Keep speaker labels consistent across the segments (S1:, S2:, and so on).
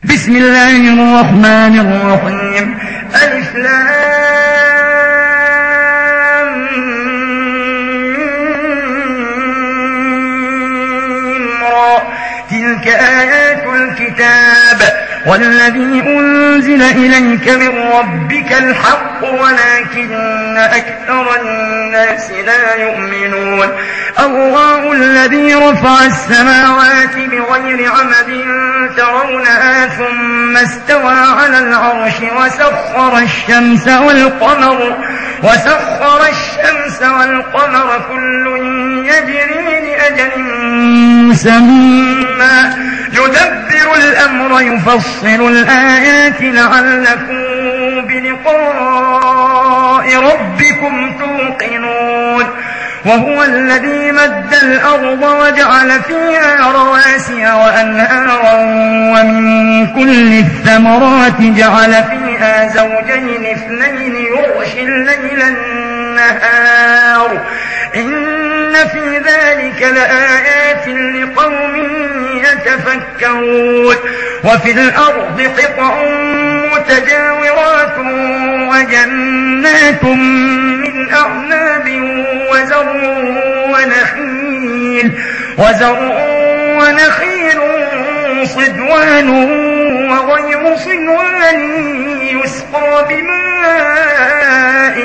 S1: بسم الله الرحمن الرحيم. ألف لام را. تلك آيات الكتاب والذي أنزل إليك من ربك الحق ولكن أكثر الناس لا يؤمنون. الله الذي رفع السماوات بغير عمد ترونها ثم استوى على العرش وسخر الشمس والقمر كل يجري لأجل مسمى يدبر الأمر يفصل الآيات لعلكم بلقاء ربكم توقنون. وهو الذي مد الأرض وجعل فيها رواسي وأنهارا ومن كل الثمرات جعل فيها زوجين اثنين يغشي الليل النهار إن في ذلك لآيات لقوم يتفكرون. وفي الأرض قطع متجاورات وجنات من أعناب وزرع ونخيل صدوان وغير صدوان يسقى بماء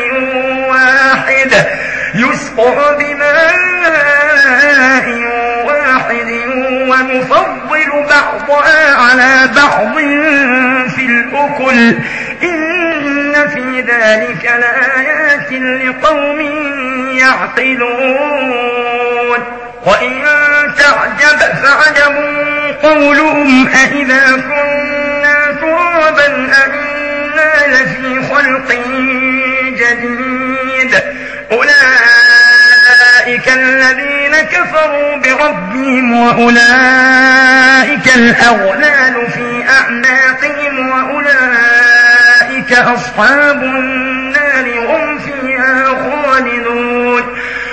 S1: واحد ونفضل بعضها على بعض في الأكل إن في ذلك لآيات لقوم يعقلون. وإن تعجب فعجب قولهم أإذا كنا ترابا أإنا لفي خلق جديد أولئك الذين كفروا بربهم وأولئك الأغلال في أعناقهم وأولئك أصحاب النار هم